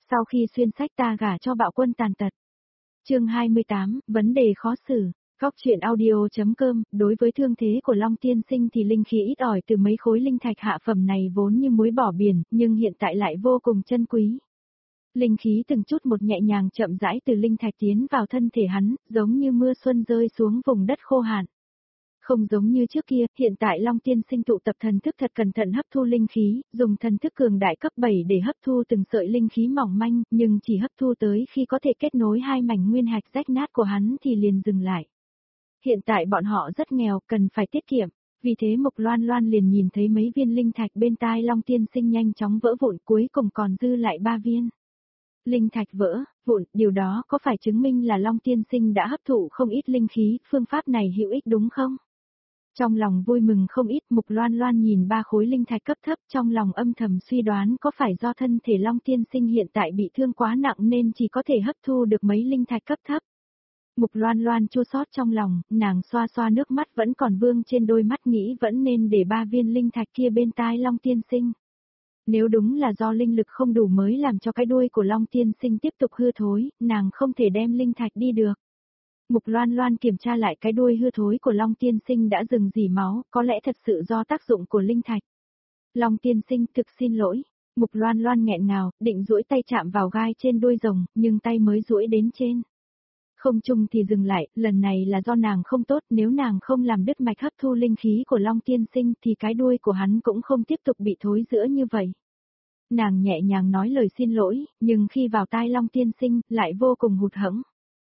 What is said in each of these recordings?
Sau khi xuyên sách ta gả cho bạo quân tàn tật. Chương 28, vấn đề khó xử. Góc truyện audio.com, đối với thương thế của Long Tiên Sinh thì linh khí ít ỏi từ mấy khối linh thạch hạ phẩm này vốn như muối bỏ biển, nhưng hiện tại lại vô cùng chân quý. Linh khí từng chút một nhẹ nhàng chậm rãi từ linh thạch tiến vào thân thể hắn, giống như mưa xuân rơi xuống vùng đất khô hạn. Không giống như trước kia, hiện tại Long Tiên Sinh tụ tập thần thức thật cẩn thận hấp thu linh khí, dùng thần thức cường đại cấp 7 để hấp thu từng sợi linh khí mỏng manh, nhưng chỉ hấp thu tới khi có thể kết nối hai mảnh nguyên hạch rách nát của hắn thì liền dừng lại. Hiện tại bọn họ rất nghèo, cần phải tiết kiệm, vì thế Mục Loan Loan liền nhìn thấy mấy viên linh thạch bên tai Long Tiên Sinh nhanh chóng vỡ vụn, cuối cùng còn dư lại 3 viên. Linh thạch vỡ, vụn, điều đó có phải chứng minh là Long Tiên Sinh đã hấp thụ không ít linh khí, phương pháp này hữu ích đúng không? Trong lòng vui mừng không ít, Mục Loan Loan nhìn 3 khối linh thạch cấp thấp, trong lòng âm thầm suy đoán có phải do thân thể Long Tiên Sinh hiện tại bị thương quá nặng nên chỉ có thể hấp thu được mấy linh thạch cấp thấp. Mục Loan Loan chua xót trong lòng, nàng xoa xoa nước mắt vẫn còn vương trên đôi mắt, nghĩ vẫn nên để 3 viên linh thạch kia bên tai Long Tiên Sinh. Nếu đúng là do linh lực không đủ mới làm cho cái đuôi của Long Tiên Sinh tiếp tục hư thối, nàng không thể đem linh thạch đi được. Mục Loan Loan kiểm tra lại cái đuôi hư thối của Long Tiên Sinh đã dừng rỉ máu, có lẽ thật sự do tác dụng của linh thạch. Long Tiên Sinh thực xin lỗi. Mục Loan Loan nghẹn ngào, định duỗi tay chạm vào gai trên đuôi rồng, nhưng tay mới duỗi đến trên không trung thì dừng lại, lần này là do nàng không tốt, nếu nàng không làm đứt mạch hấp thu linh khí của Long Tiên Sinh thì cái đuôi của hắn cũng không tiếp tục bị thối rữa như vậy. Nàng nhẹ nhàng nói lời xin lỗi, nhưng khi vào tai Long Tiên Sinh, lại vô cùng hụt hẫng.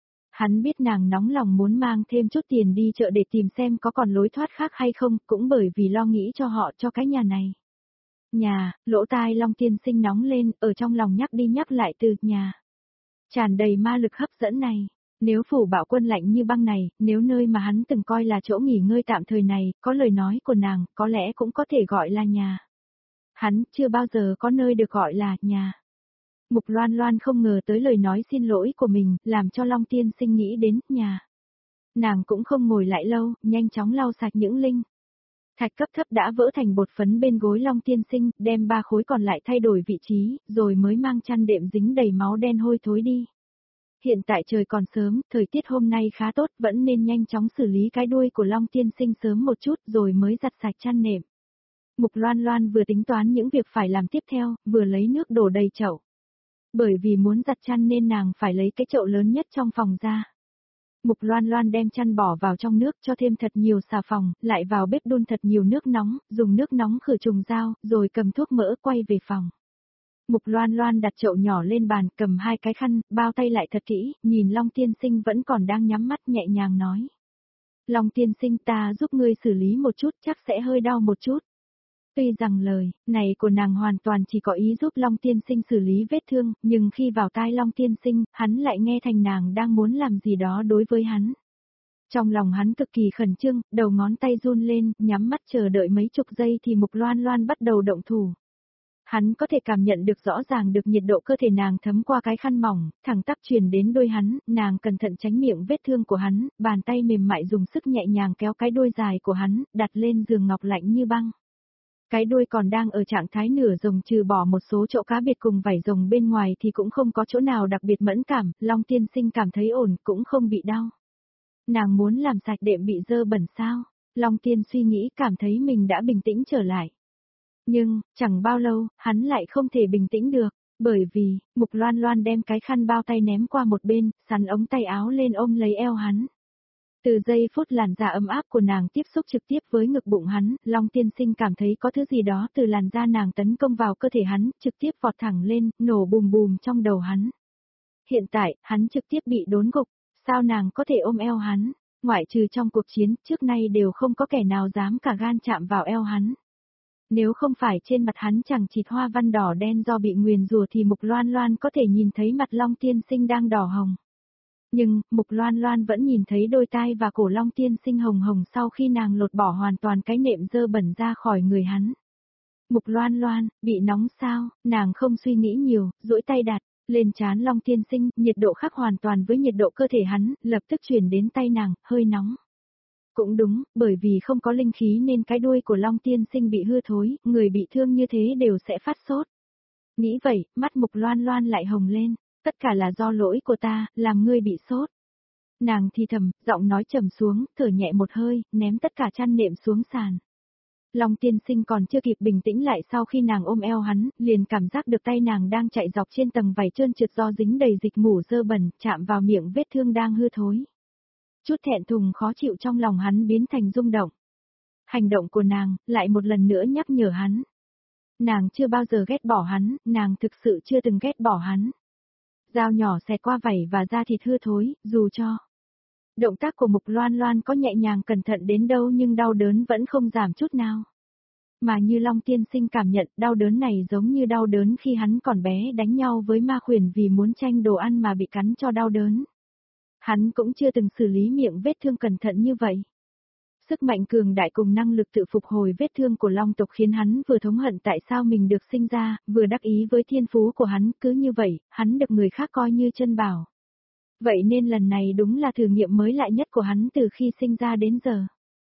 Hắn biết nàng nóng lòng muốn mang thêm chút tiền đi chợ để tìm xem có còn lối thoát khác hay không, cũng bởi vì lo nghĩ cho họ cho cái nhà này. Nhà, lỗ tai Long Tiên Sinh nóng lên, ở trong lòng nhắc đi nhắc lại từ nhà. Tràn đầy ma lực hấp dẫn này. Nếu phủ bạo quân lạnh như băng này, nếu nơi mà hắn từng coi là chỗ nghỉ ngơi tạm thời này, có lời nói của nàng, có lẽ cũng có thể gọi là nhà. Hắn chưa bao giờ có nơi được gọi là nhà. Mục Loan Loan không ngờ tới lời nói xin lỗi của mình, làm cho Long Tiên Sinh nghĩ đến nhà. Nàng cũng không ngồi lại lâu, nhanh chóng lau sạch những linh thạch cấp thấp đã vỡ thành bột phấn bên gối Long Tiên Sinh, đem 3 khối còn lại thay đổi vị trí, rồi mới mang chăn đệm dính đầy máu đen hôi thối đi. Hiện tại trời còn sớm, thời tiết hôm nay khá tốt, vẫn nên nhanh chóng xử lý cái đuôi của Long Tiên Sinh sớm một chút rồi mới giặt sạch chăn nệm. Mục Loan Loan vừa tính toán những việc phải làm tiếp theo, vừa lấy nước đổ đầy chậu. Bởi vì muốn giặt chăn nên nàng phải lấy cái chậu lớn nhất trong phòng ra. Mục Loan Loan đem chăn bỏ vào trong nước cho thêm thật nhiều xà phòng, lại vào bếp đun thật nhiều nước nóng, dùng nước nóng khử trùng dao, rồi cầm thuốc mỡ quay về phòng. Mục Loan Loan đặt chậu nhỏ lên bàn, cầm 2 cái khăn, bao tay lại thật kỹ, nhìn Long Tiên Sinh vẫn còn đang nhắm mắt nhẹ nhàng nói. Long Tiên Sinh, ta giúp ngươi xử lý một chút, chắc sẽ hơi đau một chút. Tuy rằng lời này của nàng hoàn toàn chỉ có ý giúp Long Tiên Sinh xử lý vết thương, nhưng khi vào tai Long Tiên Sinh, hắn lại nghe thành nàng đang muốn làm gì đó đối với hắn. Trong lòng hắn cực kỳ khẩn trương, đầu ngón tay run lên, nhắm mắt chờ đợi mấy chục giây thì Mục Loan Loan bắt đầu động thủ. Hắn có thể cảm nhận được rõ ràng được nhiệt độ cơ thể nàng thấm qua cái khăn mỏng, thẳng tắp truyền đến đôi hắn, nàng cẩn thận tránh miệng vết thương của hắn, bàn tay mềm mại dùng sức nhẹ nhàng kéo cái đuôi dài của hắn, đặt lên giường ngọc lạnh như băng. Cái đuôi còn đang ở trạng thái nửa rồng, trừ bỏ một số chỗ cá biệt cùng vảy rồng bên ngoài thì cũng không có chỗ nào đặc biệt mẫn cảm, Long Tiên Sinh cảm thấy ổn, cũng không bị đau. Nàng muốn làm sạch đệm bị dơ bẩn sao? Long Tiên suy nghĩ, cảm thấy mình đã bình tĩnh trở lại. Nhưng, chẳng bao lâu, hắn lại không thể bình tĩnh được, bởi vì, Mục Loan Loan đem cái khăn bao tay ném qua một bên, sắn ống tay áo lên ôm lấy eo hắn. Từ giây phút làn da ấm áp của nàng tiếp xúc trực tiếp với ngực bụng hắn, Long Tiên Sinh cảm thấy có thứ gì đó từ làn da nàng tấn công vào cơ thể hắn, trực tiếp vọt thẳng lên, nổ bùm bùm trong đầu hắn. Hiện tại, hắn trực tiếp bị đốn gục, sao nàng có thể ôm eo hắn, ngoại trừ trong cuộc chiến, trước nay đều không có kẻ nào dám cả gan chạm vào eo hắn. Nếu không phải trên mặt hắn chẳng chịt hoa văn đỏ đen do bị nguyền rủa thì Mục Loan Loan có thể nhìn thấy mặt Long Tiên Sinh đang đỏ hồng. Nhưng, Mục Loan Loan vẫn nhìn thấy đôi tai và cổ Long Tiên Sinh hồng hồng sau khi nàng lột bỏ hoàn toàn cái nệm dơ bẩn ra khỏi người hắn. Mục Loan Loan, bị nóng sao, nàng không suy nghĩ nhiều, duỗi tay đặt lên trán Long Tiên Sinh, nhiệt độ khác hoàn toàn với nhiệt độ cơ thể hắn, lập tức chuyển đến tay nàng, hơi nóng. Cũng đúng, bởi vì không có linh khí nên cái đuôi của Long Tiên Sinh bị hư thối, người bị thương như thế đều sẽ phát sốt. Nghĩ vậy, mắt Mục Loan Loan lại hồng lên, tất cả là do lỗi của ta, làm ngươi bị sốt. Nàng thì thầm, giọng nói trầm xuống, thở nhẹ một hơi, ném tất cả chăn nệm xuống sàn. Long tiên sinh còn chưa kịp bình tĩnh lại sau khi nàng ôm eo hắn, liền cảm giác được tay nàng đang chạy dọc trên tầng vải trơn trượt do dính đầy dịch mủ dơ bẩn, chạm vào miệng vết thương đang hư thối. Chút thẹn thùng khó chịu trong lòng hắn biến thành rung động. Hành động của nàng, lại một lần nữa nhắc nhở hắn. Nàng chưa bao giờ ghét bỏ hắn, nàng thực sự chưa từng ghét bỏ hắn. Dao nhỏ xẹt qua vảy và da thịt hư thối, dù cho động tác của Mục Loan Loan có nhẹ nhàng cẩn thận đến đâu nhưng đau đớn vẫn không giảm chút nào. Mà như Long tiên sinh cảm nhận, đau đớn này giống như đau đớn khi hắn còn bé đánh nhau với ma khuyển vì muốn tranh đồ ăn mà bị cắn cho đau đớn. Hắn cũng chưa từng xử lý miệng vết thương cẩn thận như vậy. Sức mạnh cường đại cùng năng lực tự phục hồi vết thương của Long tộc khiến hắn vừa thống hận tại sao mình được sinh ra, vừa đắc ý với thiên phú của hắn, cứ như vậy, hắn được người khác coi như chân bảo. Vậy nên lần này đúng là thử nghiệm mới lạ nhất của hắn từ khi sinh ra đến giờ.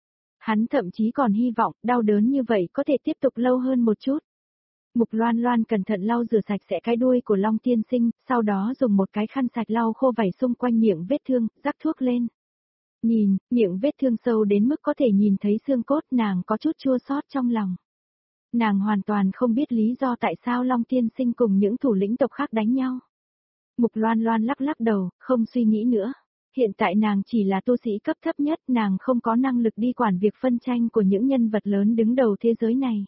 Hắn thậm chí còn hy vọng đau đớn như vậy có thể tiếp tục lâu hơn một chút. Mục Loan Loan cẩn thận lau rửa sạch sẽ cái đuôi của Long tiên sinh, sau đó dùng một cái khăn sạch lau khô vảy xung quanh miệng vết thương, rắc thuốc lên. Nhìn, miệng vết thương sâu đến mức có thể nhìn thấy xương cốt, nàng có chút chua xót trong lòng. Nàng hoàn toàn không biết lý do tại sao Long tiên sinh cùng những thủ lĩnh tộc khác đánh nhau. Mục Loan Loan lắc lắc đầu, không suy nghĩ nữa. Hiện tại nàng chỉ là tu sĩ cấp thấp nhất, nàng không có năng lực đi quản việc phân tranh của những nhân vật lớn đứng đầu thế giới này.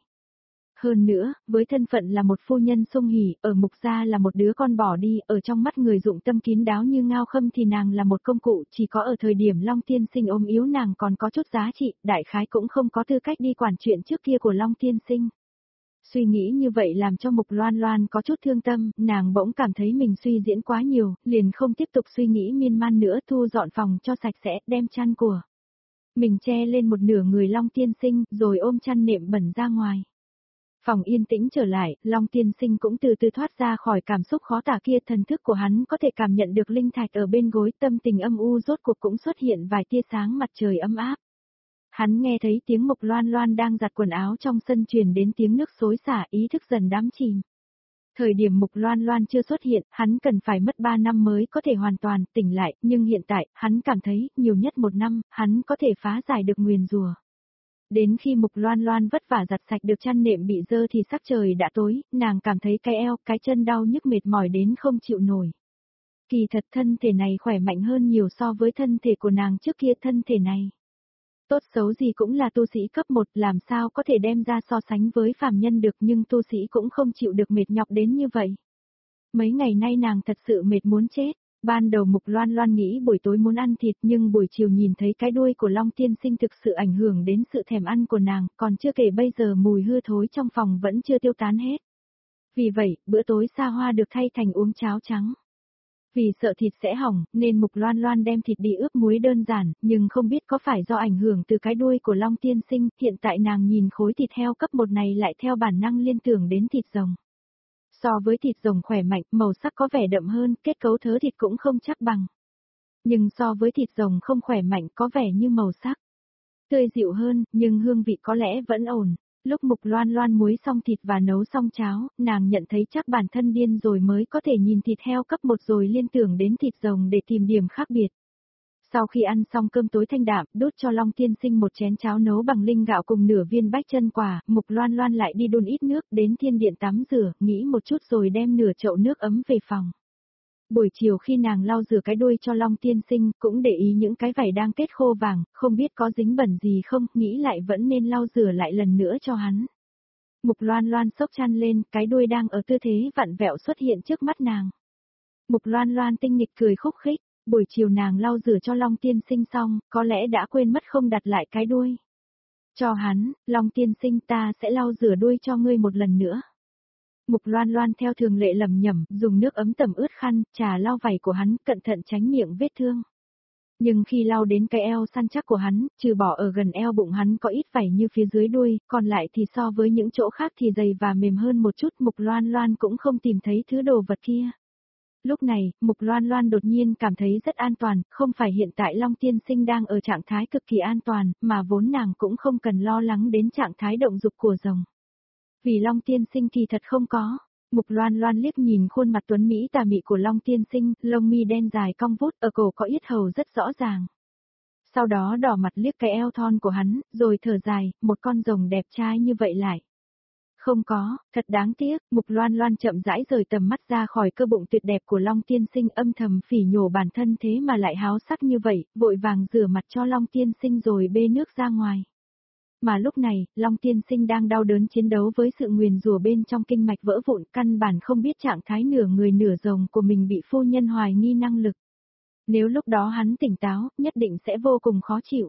Hơn nữa, với thân phận là một phu nhân sung hỉ, ở Mục gia là một đứa con bỏ đi, ở trong mắt người dụng tâm kín đáo như Ngao Khâm thì nàng là một công cụ, chỉ có ở thời điểm Long tiên sinh ốm yếu nàng còn có chút giá trị, đại khái cũng không có tư cách đi quản chuyện trước kia của Long tiên sinh. Suy nghĩ như vậy làm cho Mục Loan Loan có chút thương tâm, nàng bỗng cảm thấy mình suy diễn quá nhiều, liền không tiếp tục suy nghĩ miên man nữa, thu dọn phòng cho sạch sẽ, đem chăn của mình che lên một nửa người Long tiên sinh, rồi ôm chăn nệm bẩn ra ngoài. Phòng yên tĩnh trở lại, Long tiên sinh cũng từ từ thoát ra khỏi cảm xúc khó tả kia, thần thức của hắn có thể cảm nhận được linh thạch ở bên gối, tâm tình âm u rốt cuộc cũng xuất hiện vài tia sáng mặt trời ấm áp. Hắn nghe thấy tiếng Mục Loan Loan đang giặt quần áo trong sân truyền đến tiếng nước xối xả, ý thức dần đắm chìm. Thời điểm Mục Loan Loan chưa xuất hiện, hắn cần phải mất 3 năm mới có thể hoàn toàn tỉnh lại, nhưng hiện tại, hắn cảm thấy, nhiều nhất 1 năm, hắn có thể phá giải được nguyền rủa. Đến khi Mục Loan Loan vất vả giặt sạch được chăn nệm bị dơ thì sắc trời đã tối, nàng cảm thấy cái eo, cái chân đau nhức mệt mỏi đến không chịu nổi. Kỳ thật thân thể này khỏe mạnh hơn nhiều so với thân thể của nàng trước kia, thân thể này. Tốt xấu gì cũng là tu sĩ cấp 1, làm sao có thể đem ra so sánh với phàm nhân được, nhưng tu sĩ cũng không chịu được mệt nhọc đến như vậy. Mấy ngày nay nàng thật sự mệt muốn chết. Ban đầu Mục Loan Loan nghĩ buổi tối muốn ăn thịt, nhưng buổi chiều nhìn thấy cái đuôi của Long tiên sinh thực sự ảnh hưởng đến sự thèm ăn của nàng, còn chưa kể bây giờ mùi hư thối trong phòng vẫn chưa tiêu tán hết. Vì vậy, bữa tối xa hoa được thay thành uống cháo trắng. Vì sợ thịt sẽ hỏng, nên Mục Loan Loan đem thịt đi ướp muối đơn giản, nhưng không biết có phải do ảnh hưởng từ cái đuôi của Long tiên sinh, hiện tại nàng nhìn khối thịt heo cấp 1 này lại theo bản năng liên tưởng đến thịt rồng. So với thịt rồng khỏe mạnh, màu sắc có vẻ đậm hơn, kết cấu thớ thịt cũng không chắc bằng. Nhưng so với thịt rồng không khỏe mạnh có vẻ như màu sắc tươi dịu hơn, nhưng hương vị có lẽ vẫn ổn. Lúc Mục Loan Loan muối xong thịt và nấu xong cháo, nàng nhận thấy chắc bản thân điên rồi mới có thể nhìn thịt heo cấp 1 rồi liên tưởng đến thịt rồng để tìm điểm khác biệt. Sau khi ăn xong cơm tối thanh đạm, đút cho Long tiên sinh một chén cháo nấu bằng linh gạo cùng nửa viên bách chân quả, Mục Loan Loan lại đi đun ít nước, đến thiên điện tắm rửa, nghĩ một chút rồi đem nửa chậu nước ấm về phòng. Buổi chiều khi nàng lau rửa cái đuôi cho Long tiên sinh, cũng để ý những cái vảy đang kết khô vàng, không biết có dính bẩn gì không, nghĩ lại vẫn nên lau rửa lại lần nữa cho hắn. Mục Loan Loan xốc chăn lên, cái đuôi đang ở tư thế vặn vẹo xuất hiện trước mắt nàng. Mục Loan Loan tinh nghịch cười khúc khích. Buổi chiều nàng lau rửa cho Long tiên sinh xong, có lẽ đã quên mất không đặt lại cái đuôi. Cho hắn, Long tiên sinh, ta sẽ lau rửa đuôi cho ngươi một lần nữa. Mục Loan Loan theo thường lệ lẩm nhẩm, dùng nước ấm tẩm ướt khăn, trà lau vảy của hắn, cẩn thận tránh miệng vết thương. Nhưng khi lau đến cái eo săn chắc của hắn, trừ bỏ ở gần eo bụng hắn có ít vảy như phía dưới đuôi, còn lại thì so với những chỗ khác thì dày và mềm hơn một chút, Mục Loan Loan cũng không tìm thấy thứ đồ vật kia. Lúc này, Mục Loan Loan đột nhiên cảm thấy rất an toàn, không phải hiện tại Long tiên sinh đang ở trạng thái cực kỳ an toàn, mà vốn nàng cũng không cần lo lắng đến trạng thái động dục của rồng. Vì Long tiên sinh kỳ thật không có Mục Loan Loan liếc nhìn khuôn mặt tuấn Mỹ tà mị của Long Tiên Sinh, lông mi đen dài cong vút, ở cổ có yết hầu rất rõ ràng. Sau đó đỏ mặt liếc cái eo thon của hắn, rồi thở dài, một con rồng đẹp trai như vậy lại. Không có, thật đáng tiếc, Mục Loan Loan chậm rãi rời tầm mắt ra khỏi cơ bụng tuyệt đẹp của Long Tiên Sinh, âm thầm phỉ nhổ bản thân thế mà lại háo sắc như vậy, vội vàng rửa mặt cho Long Tiên Sinh rồi bê nước ra ngoài. Mà lúc này, Long Tiên Sinh đang đau đớn chiến đấu với sự nguyền rủa bên trong kinh mạch vỡ vụn, căn bản không biết trạng thái nửa người nửa rồng của mình bị phu nhân hoài nghi năng lực. Nếu lúc đó hắn tỉnh táo, nhất định sẽ vô cùng khó chịu.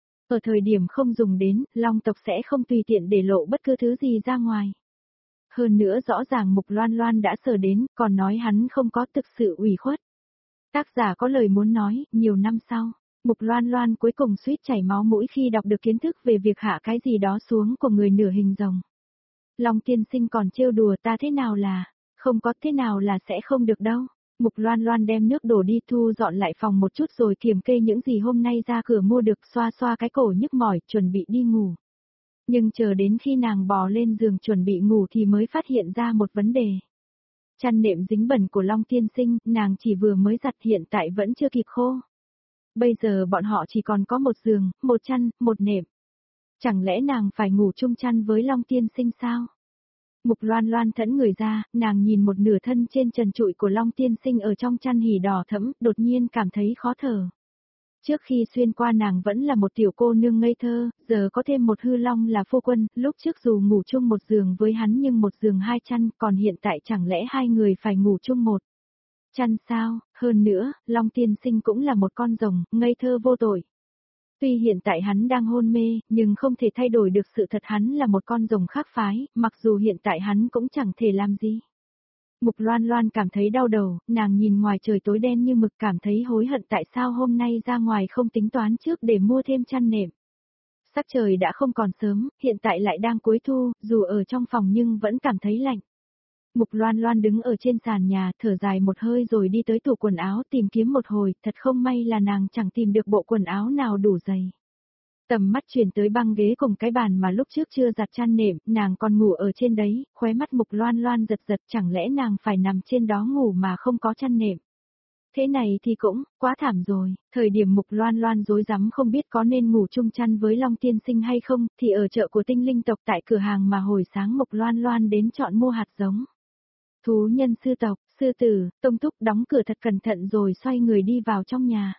Ở thời điểm không dùng đến, Long tộc sẽ không tùy tiện để lộ bất cứ thứ gì ra ngoài. Hơn nữa rõ ràng Mục Loan Loan đã sờ đến, còn nói hắn không có thực sự ủy khuất. Tác giả có lời muốn nói, nhiều năm sau, Mục Loan Loan cuối cùng suýt chảy máu mũi khi đọc được kiến thức về việc hạ cái gì đó xuống của người nửa hình rồng. Long Tiên Sinh còn trêu đùa ta thế nào là, không có thế nào là sẽ không được đâu. Mục Loan Loan đem nước đổ đi, thu dọn lại phòng một chút rồi kiểm kê những gì hôm nay ra cửa mua được, xoa xoa cái cổ nhức mỏi, chuẩn bị đi ngủ. Nhưng chờ đến khi nàng bò lên giường chuẩn bị ngủ thì mới phát hiện ra một vấn đề. Chăn nệm dính bẩn của Long Tiên Sinh, nàng chỉ vừa mới giặt hiện tại vẫn chưa kịp khô. Bây giờ bọn họ chỉ còn có một giường, một chăn, một nệm. Chẳng lẽ nàng phải ngủ chung chăn với Long Tiên Sinh sao? Mục Loan Loan thẫn người ra, nàng nhìn một nửa thân trên trần trụi của Long Tiên Sinh ở trong chăn hỉ đỏ thẫm, đột nhiên cảm thấy khó thở. Trước khi xuyên qua nàng vẫn là một tiểu cô nương ngây thơ, giờ có thêm một hư long là phu quân, lúc trước dù ngủ chung một giường với hắn nhưng một giường hai chăn, còn hiện tại chẳng lẽ hai người phải ngủ chung một chăn sao? Hơn nữa, Long Tiên Sinh cũng là một con rồng, ngây thơ vô tội. Tuy hiện tại hắn đang hôn mê, nhưng không thể thay đổi được sự thật hắn là một con rồng khác phái, mặc dù hiện tại hắn cũng chẳng thể làm gì. Mục Loan Loan cảm thấy đau đầu, nàng nhìn ngoài trời tối đen như mực, cảm thấy hối hận tại sao hôm nay ra ngoài không tính toán trước để mua thêm chăn nệm. Sắc trời đã không còn sớm, hiện tại lại đang cuối thu, dù ở trong phòng nhưng vẫn cảm thấy lạnh. Mục Loan Loan đứng ở trên sàn nhà, thở dài một hơi rồi đi tới tủ quần áo tìm kiếm một hồi, thật không may là nàng chẳng tìm được bộ quần áo nào đủ dày. Tầm mắt chuyển tới băng ghế cùng cái bàn mà lúc trước chưa giặt chăn nệm, nàng còn ngủ ở trên đấy, khóe mắt Mục Loan Loan giật giật, chẳng lẽ nàng phải nằm trên đó ngủ mà không có chăn nệm. Thế này thì cũng, quá thảm rồi, thời điểm Mục Loan Loan rối rắm không biết có nên ngủ chung chăn với Long Tiên Sinh hay không, thì ở chợ của tinh linh tộc tại cửa hàng mà hồi sáng Mục Loan Loan đến chọn mua hạt giống. Thú nhân sư tộc, sư tử, Tông Thúc đóng cửa thật cẩn thận rồi xoay người đi vào trong nhà.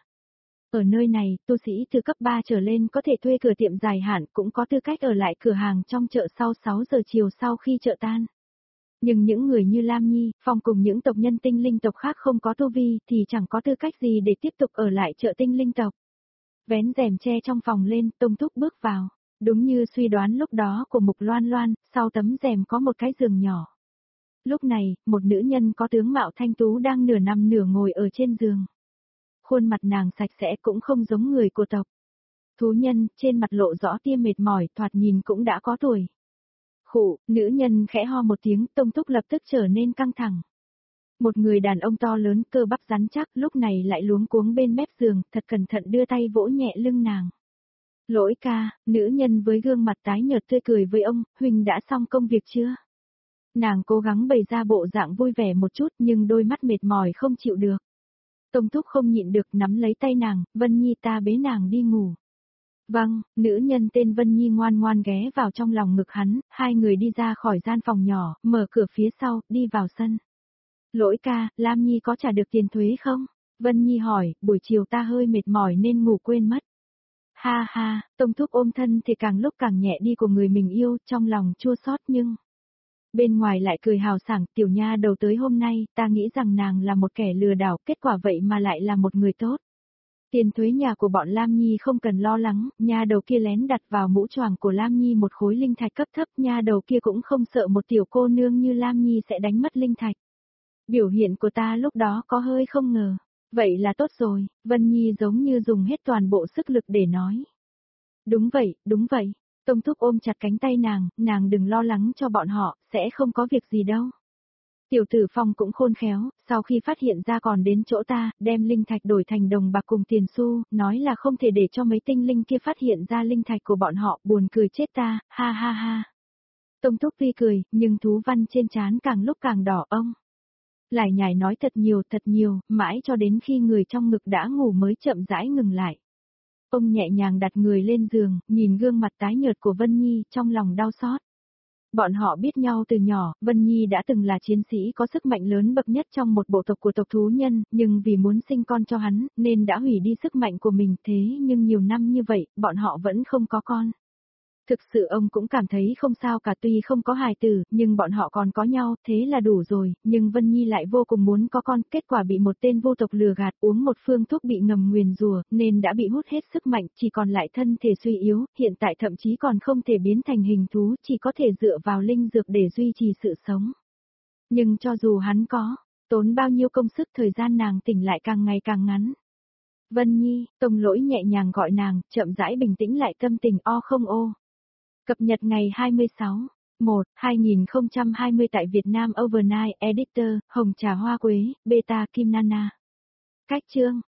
Ở nơi này, tu sĩ từ cấp 3 trở lên có thể thuê cửa tiệm dài hạn, cũng có tư cách ở lại cửa hàng trong chợ sau 6 giờ chiều sau khi chợ tan. Nhưng những người như Lam Nhi, Phong cùng những tộc nhân tinh linh tộc khác không có tu vi thì chẳng có tư cách gì để tiếp tục ở lại chợ tinh linh tộc. Vén rèm che trong phòng lên, Tông Thúc bước vào. Đúng như suy đoán lúc đó của Mục Loan Loan, sau tấm rèm có một cái giường nhỏ. Lúc này, một nữ nhân có tướng mạo thanh tú đang nửa nằm nửa ngồi ở trên giường. Khuôn mặt nàng sạch sẽ cũng không giống người của tộc. Thú nhân, trên mặt lộ rõ tia mệt mỏi, thoạt nhìn cũng đã có tuổi. Khụ, nữ nhân khẽ ho một tiếng, Tông Thúc lập tức trở nên căng thẳng. Một người đàn ông to lớn, cơ bắp rắn chắc, lúc này lại luống cuống bên mép giường, thật cẩn thận đưa tay vỗ nhẹ lưng nàng. Lỗi ca, nữ nhân với gương mặt tái nhợt tươi cười với ông, Huỳnh đã xong công việc chưa? Nàng cố gắng bày ra bộ dạng vui vẻ một chút nhưng đôi mắt mệt mỏi không chịu được. Tông Thúc không nhịn được nắm lấy tay nàng, Vân Nhi ta bế nàng đi ngủ. Vâng, nữ nhân tên Vân Nhi ngoan ngoan ghé vào trong lòng ngực hắn, hai người đi ra khỏi gian phòng nhỏ, mở cửa phía sau, đi vào sân. Lỗi ca, Lam Nhi có trả được tiền thuế không? Vân Nhi hỏi, buổi chiều ta hơi mệt mỏi nên ngủ quên mất. Ha ha, Tông Thúc ôm thân thì càng lúc càng nhẹ đi của người mình yêu, trong lòng chua xót nhưng... Bên ngoài lại cười hào sảng, tiểu nha đầu tới hôm nay, ta nghĩ rằng nàng là một kẻ lừa đảo, kết quả vậy mà lại là một người tốt. Tiền thuế nhà của bọn Lam Nhi không cần lo lắng, nha đầu kia lén đặt vào mũ choàng của Lam Nhi một khối linh thạch cấp thấp, nha đầu kia cũng không sợ một tiểu cô nương như Lam Nhi sẽ đánh mất linh thạch. Biểu hiện của ta lúc đó có hơi không ngờ. Vậy là tốt rồi, Vân Nhi giống như dùng hết toàn bộ sức lực để nói. Đúng vậy, đúng vậy. Tông Thúc ôm chặt cánh tay nàng đừng lo lắng cho bọn họ, sẽ không có việc gì đâu. Tiểu tử Phong cũng khôn khéo, sau khi phát hiện ra còn đến chỗ ta, đem linh thạch đổi thành đồng bạc cùng tiền xu, nói là không thể để cho mấy tinh linh kia phát hiện ra linh thạch của bọn họ, buồn cười chết ta, ha ha ha. Tông Thúc Vi cười, nhưng thú văn trên trán càng lúc càng đỏ ông. Lại nhải nói thật nhiều, mãi cho đến khi người trong ngực đã ngủ mới chậm rãi ngừng lại. Ông nhẹ nhàng đặt người lên giường, nhìn gương mặt tái nhợt của Vân Nhi, trong lòng đau xót. Bọn họ biết nhau từ nhỏ, Vân Nhi đã từng là chiến sĩ có sức mạnh lớn bậc nhất trong một bộ tộc của tộc thú nhân, nhưng vì muốn sinh con cho hắn, nên đã hủy đi sức mạnh của mình, thế nhưng nhiều năm như vậy, bọn họ vẫn không có con. Thực sự ông cũng cảm thấy không sao cả, tuy không có hài tử, nhưng bọn họ còn có nhau, thế là đủ rồi, nhưng Vân Nhi lại vô cùng muốn có con, kết quả bị một tên vô tộc lừa gạt, uống một phương thuốc bị ngầm nguyền rủa, nên đã bị hút hết sức mạnh, chỉ còn lại thân thể suy yếu, hiện tại thậm chí còn không thể biến thành hình thú, chỉ có thể dựa vào linh dược để duy trì sự sống. Nhưng cho dù hắn có, tốn bao nhiêu công sức, thời gian nàng tỉnh lại càng ngày càng ngắn. Vân Nhi, Tông Lỗi nhẹ nhàng gọi nàng, chậm rãi bình tĩnh lại tâm tình không ô. Cập nhật ngày 26/1/2020 tại Việt Nam Overnight Editor, Hồng Trà Hoa Quế, Beta Kim Nana. Cách chương